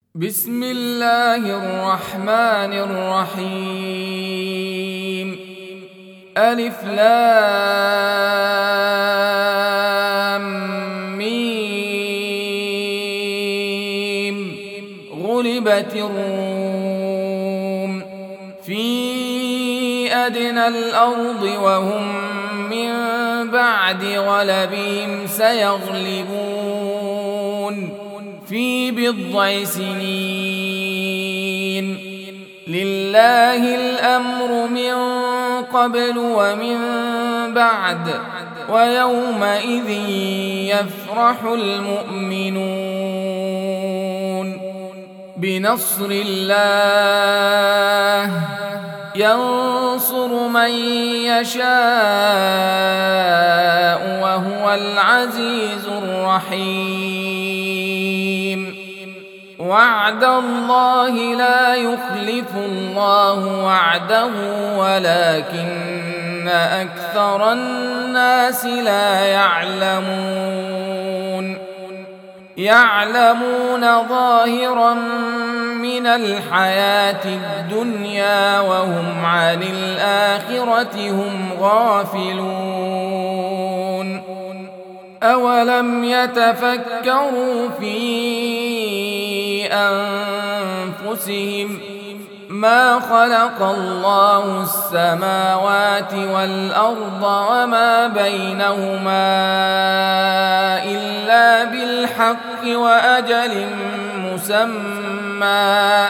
بسم الله الرحمن الرحيم. ألف لام ميم. غلبت الروم في أدنى الأرض وهم من بعد غلبهم سيغلبون في بضع سنين. لله الأمر من قبل ومن بعد ويومئذ يفرح المؤمنون بنصر الله ينصر من يشاء وهو العزيز الرحيم. وعد الله لا يخلف الله وعده ولكن أكثر الناس لا يعلمون ظاهرا من الحياة الدنيا وهم عن الآخرة هم غافلون. أولم يتفكروا في أنفسهم ما خلق الله السماوات والأرض وما بينهما إلا بالحق وأجل مسمى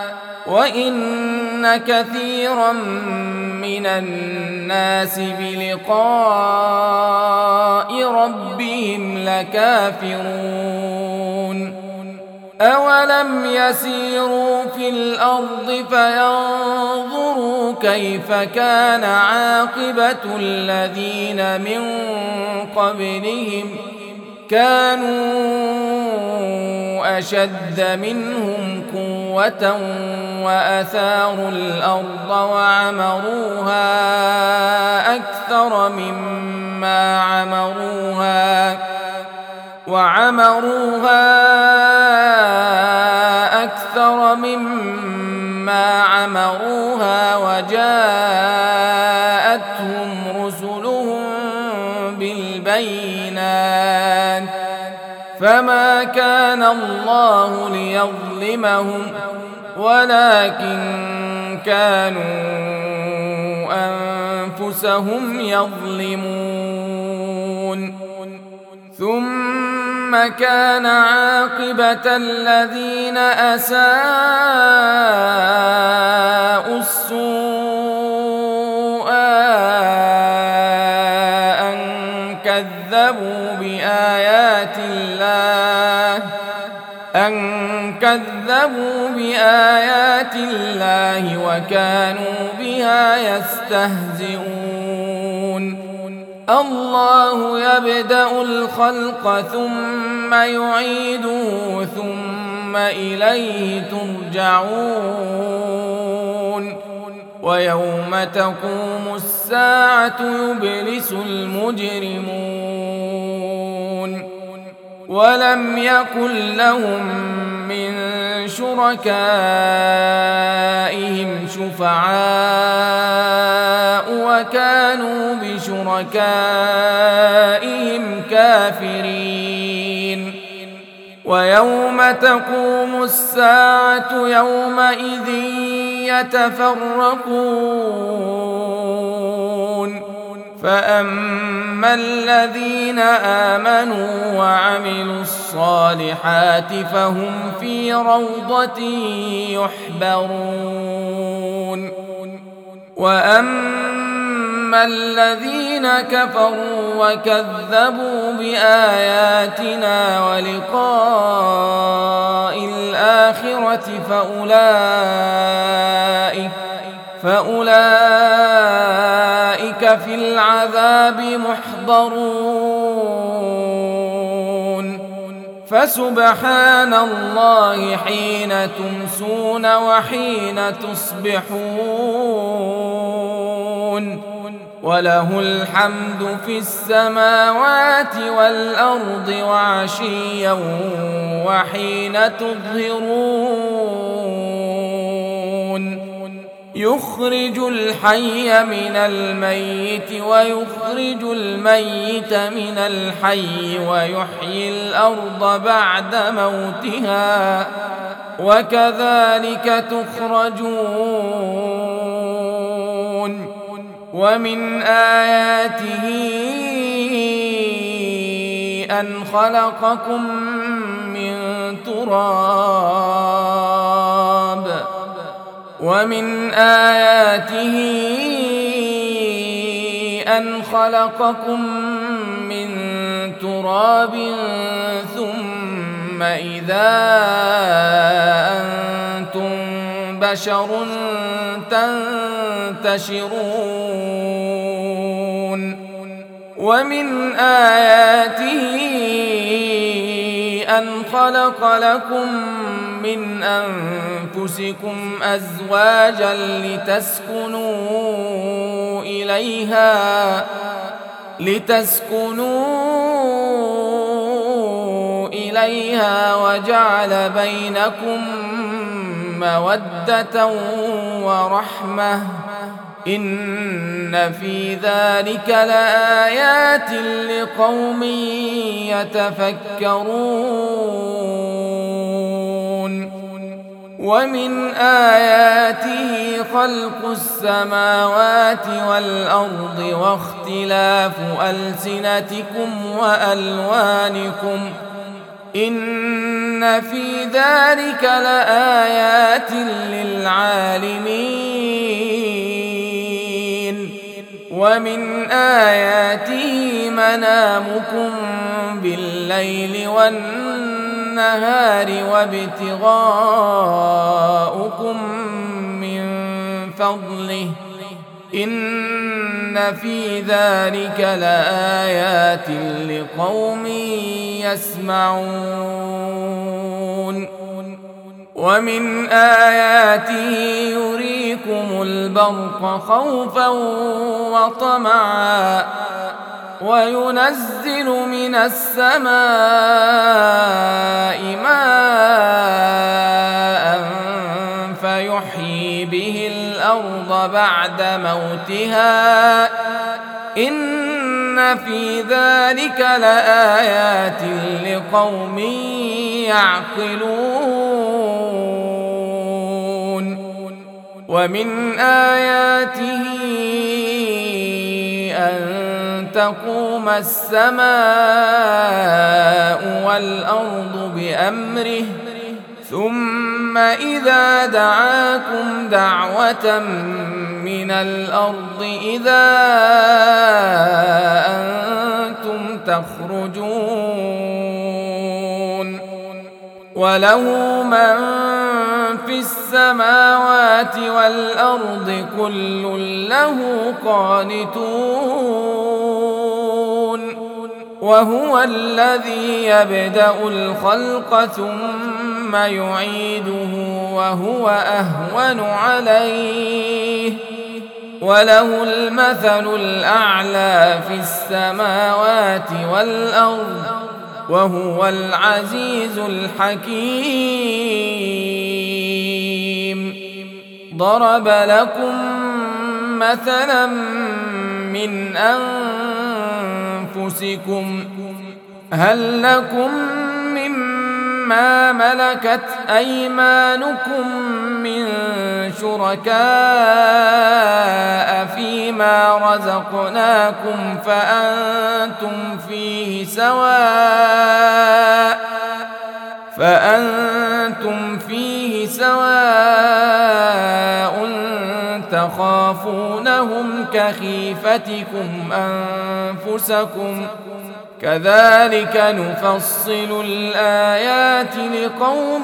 وإن كثيرا من الناس بلقاء ربهم لكافرون. أولم يسيروا في الأرض فينظروا كيف كان عاقبة الذين من قبلهم كانوا أشد منهم قوة وأثاروا الأرض وعمروها أكثر مما عمروها وجاءتهم رسلهم بالبينات فما كان الله ليظلمهم ولكن كانوا أنفسهم يظلمون. ثم كان عاقبة الذين أساءوا السوء أن كذبوا بآيات الله وكانوا بها يستهزئون. الله يبدأ الخلق ثم يعيده ثم إليه ترجعون. ويوم تقوم الساعة يبلس المجرمون ولم يكن لهم من شركائهم شفعاء وكانوا بشركائهم كافرين. ويوم تقوم الساعة يومئذ يتفرقون فأما الذين آمنوا وعملوا الصالحات فهم في روضة يحبرون. وأما الذين كفروا وكذبوا بآياتنا ولقاء الآخرة فأولئك في العذاب محضرون. فسبحان الله حين تمسون وحين تصبحون وله الحمد في السماوات والأرض وعشيا وحين تظهرون يخرج الحي من الميت ويخرج الميت من الحي ويحيي الأرض بعد موتها وكذلك تخرجون ومن آياته أن خلقكم من تراب ومن آياته أن خلقكم من تراب ثم إذا أنتم بشر تنتشرون ومن آياته أن خلق لكم من أنفسكم أزواجا لتسكنوا إليها وجعل بينكم مودة ورحمة إن في ذلك لآيات لقوم يتفكرون ومن آياته خلق السماوات والأرض واختلاف ألسنتكم وألوانكم إن في ذلك لآيات للعالمين ومن آياته منامكم بالليل والنهار وابتغاؤكم من فضله إن في ذلك لآيات لقوم يسمعون ومن آياته يريكم البرق خوفا وطمعا وينزل من السماء ماء فيحيي به الأرض بعد موتها إن في ذلك لآيات لقوم يعقلون ومن آياته أن تقوم السماء والأرض بأمره ثم إذا دعاكم دعوة من الأرض إذا أنتم تخرجون وله من في السماوات والأرض كل له قانتون وهو الذي يبدأ الخلق ثم يعيده وهو أهون عليه وله المثل الأعلى في السماوات والأرض وهو العزيز الحكيم ضرب لكم مثلا من أنفسكم هل لكم مما ملكت أيمانكم من شركاء فيما رزقناكم فأنتم فيه سواء تخافونهم كخيفتكم أنفسكم كذلك نفصل الآيات لقوم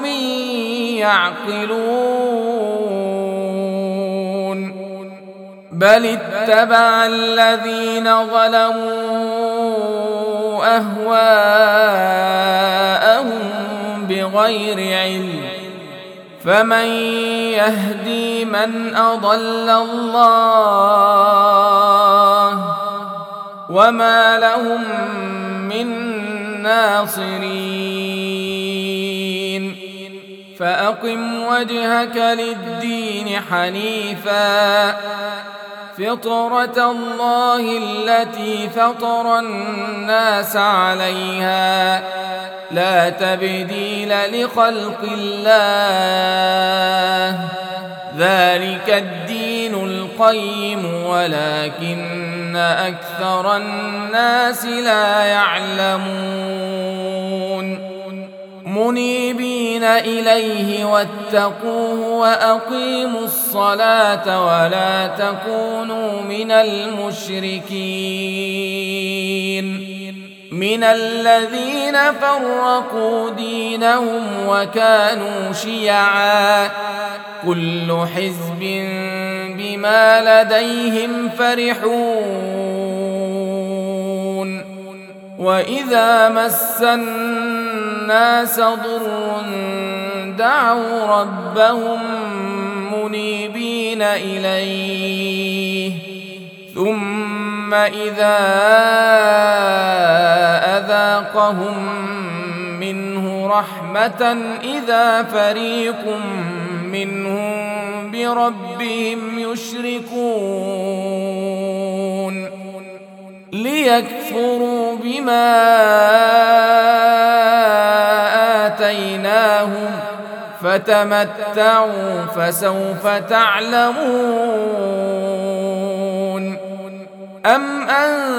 يعقلون بل اتبع الذين ظلموا أهواءهم بغير علم فمن يهدي من أضل الله وما لهم من ناصرين فأقم وجهك للدين حنيفا فطرة الله التي فطر الناس عليها لا تبديل لخلق الله ذلك الدين القيم ولكن أكثر الناس لا يعلمون منيبين إليه واتقوه وأقيموا الصلاة ولا تكونوا من المشركين من الذين فرقوا دينهم وكانوا شيعا كل حزب بما لديهم فرحون وإذا مس الناس ضر دعوا ربهم منيبين إليه ثم إذا أذاقهم منه رحمة إذا فريق منهم بربهم يشركون ليكفروا بما آتيناهم فتمتعوا فسوف تعلمون أم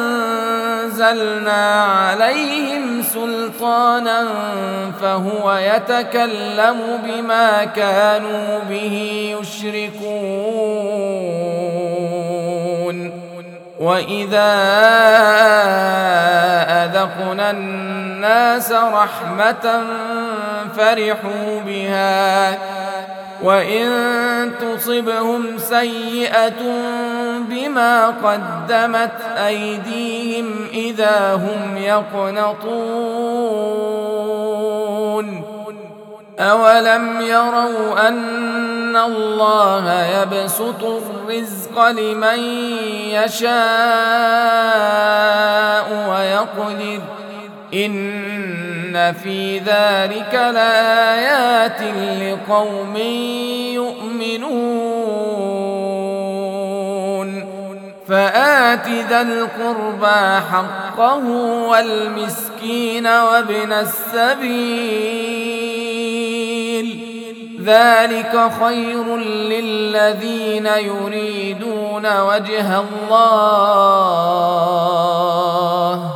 أنزلنا عليهم سلطانا فهو يتكلم بما كانوا به يشركون وإذا أذقنا الناس رحمة فرحوا بها وإن تصبهم سيئة بما قدمت أيديهم إذا هم يقنطون أولم يروا أن الله يبسط الرزق لمن يشاء ويقدر إن في ذلك لآيات لقوم يؤمنون فآت ذا القربى حقه والمسكين وابن السبيل ذلك خير للذين يريدون وجه الله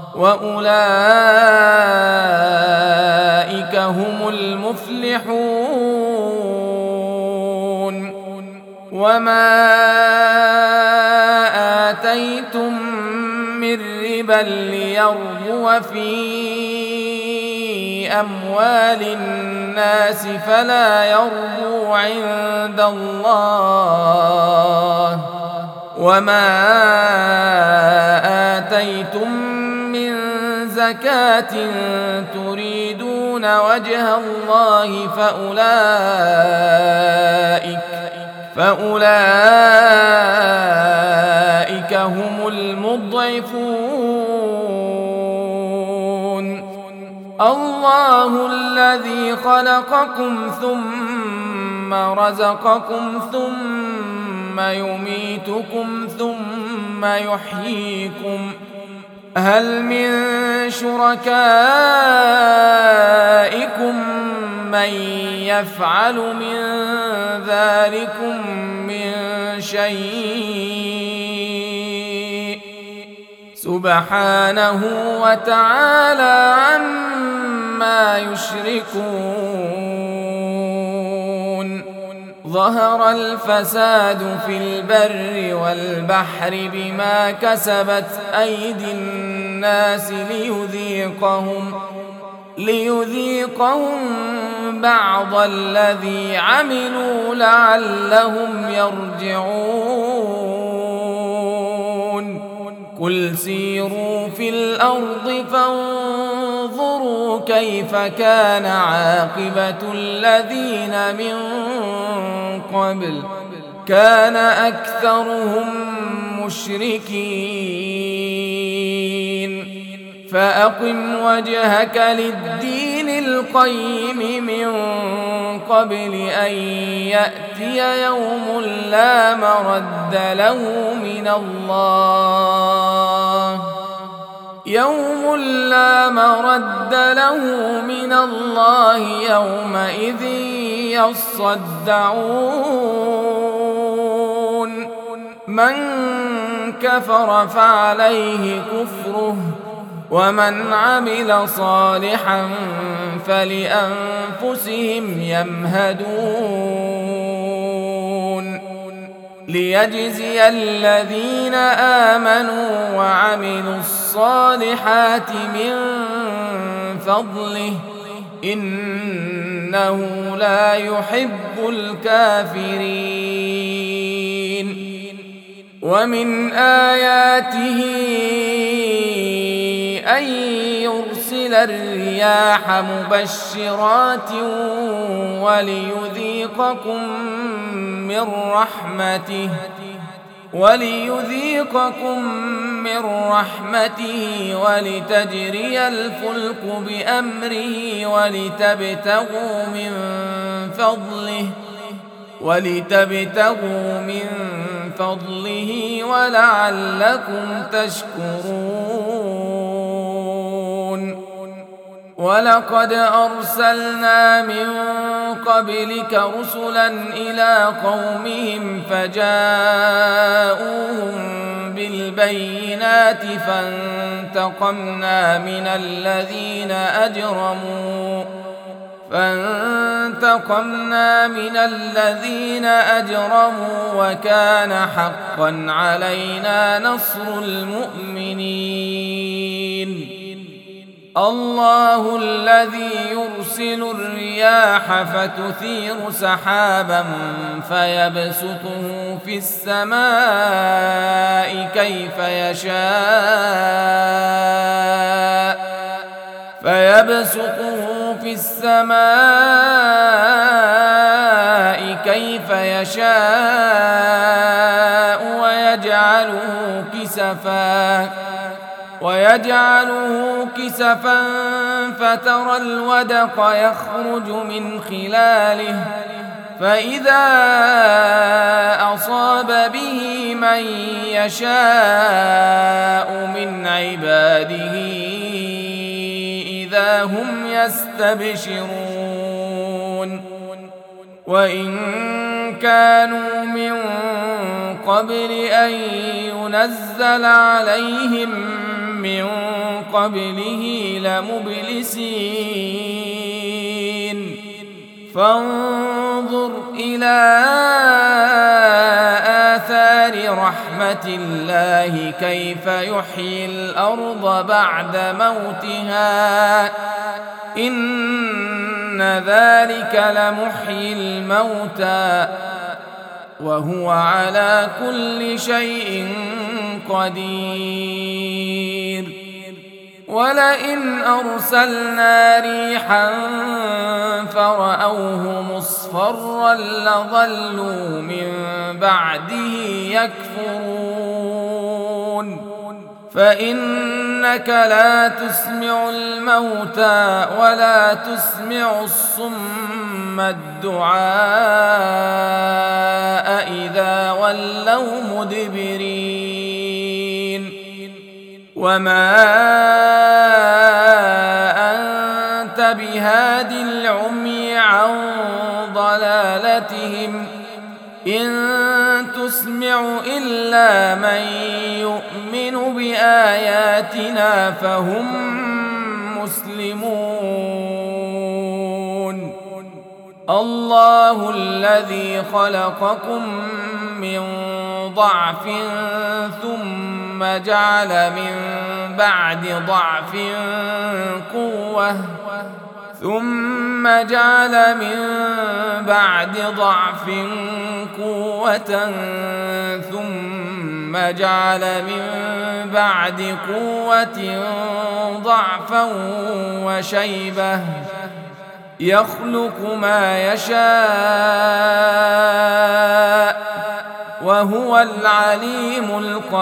وأولئك هم المفلحون وما آتيتم من ربا ليربو في أموال الناس فلا يربو عند الله وما آتيتم من زكاة تريدون وجه الله فأولئك هم المضعفون الله الذي خلقكم ثم رزقكم ثم يميتكم ثم يحييكم هل من شركائكم من يفعل من ذلكم من شيء سبحانه وتعالى عما يشركون ظهر الفساد في البر والبحر بما كسبت أيدي الناس ليذيقهم بعض الذي عملوا لعلهم يرجعون قل سيروا في الأرض فانظروا كيف كان عاقبة الذين من قبل كان أكثرهم مشركين فأقم وجهك للدين القيم من قبل أن يأتي يوم لا مرد له من الله يومئذ يصدعون من كفر فعليه كفره ومن عمل صالحا فلأنفسهم يمهدون ليجزي الذين آمنوا وعملوا الصالحات من فضله إنه لا يحب الكافرين ومن آياته أن يرسل الرياح مبشرات وليذيقكم من رحمته ولتجري الفلك بأمره ولتبتغوا من فضله ولعلكم تشكرون ولقد أرسلنا من قبلك رسلا إلى قومهم فجاءوهم بالبينات فانتقمنا من الذين أجرموا وكان حقا علينا نصر المؤمنين الله الذي يرسل الرياح فتثير سحابا فيبسطه في السماء كيف يشاء ويجعله كسفا فترى الودق يخرج من خلاله فإذا أصاب به من يشاء من عباده إذا هم يستبشرون وإن كانوا من قبل أن ينزل عليهم من قبله لمبلسين فانظر إلى آثار رحمة الله كيف يحيي الأرض بعد موتها إن ذلك لمحيي الموتى وهو على كل شيء قدير ولئن أرسلنا ريحا فرأوه مصفرا لظلوا من بعده يكفرون فإنك لا تسمع الموتى ولا تسمع الصم الدعاء إذا ولوا مدبرين وما أنت بهاد العمي عن ضلالتهم إن تسمع إلا من يؤمن بآياتنا فهم مسلمون الله الذي خلقكم من ضعف ثم جعل من بعد ضعف قوة ثم جعل من بعد ضعف قوة ثم جعل من بعد قوة ضعفا وشيبة يخلق ما يشاء وهو وهو العليم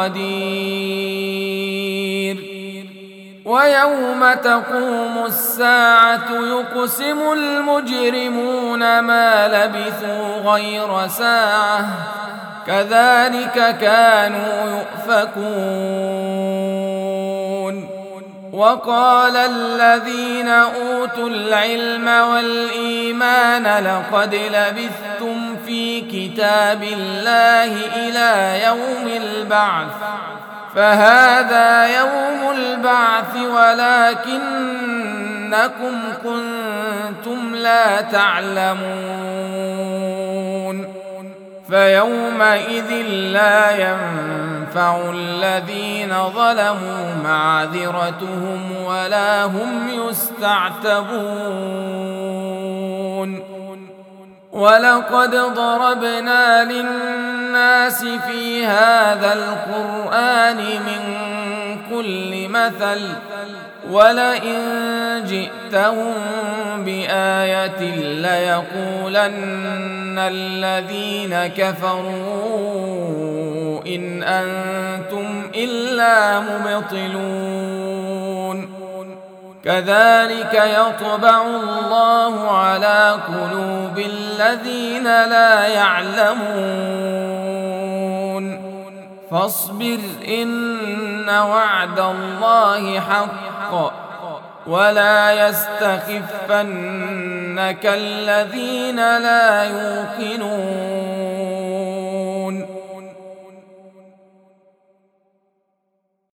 القدير. ويوم تقوم الساعة يقسم المجرمون ما لبثوا غير ساعة كذلك كانوا يؤفكون. وقال الذين أوتوا العلم والإيمان لقد لبثتم في كتاب الله إلى يوم البعث فهذا يوم البعث ولكنكم كنتم لا تعلمون. فيومئذ لا ينفع الذين ظلموا معذرتهم ولا هم يستعتبون. ولقد ضربنا للناس في هذا القرآن من كل مثل ولئن جئتهم بآية ليقولن الذين كفروا إن أنتم إلا مبطلون. كذلك يطبع الله على قلوب الذين لا يعلمون. فاصبر إن وعد الله حق ولا يستخفنك الذين لا يوقنون.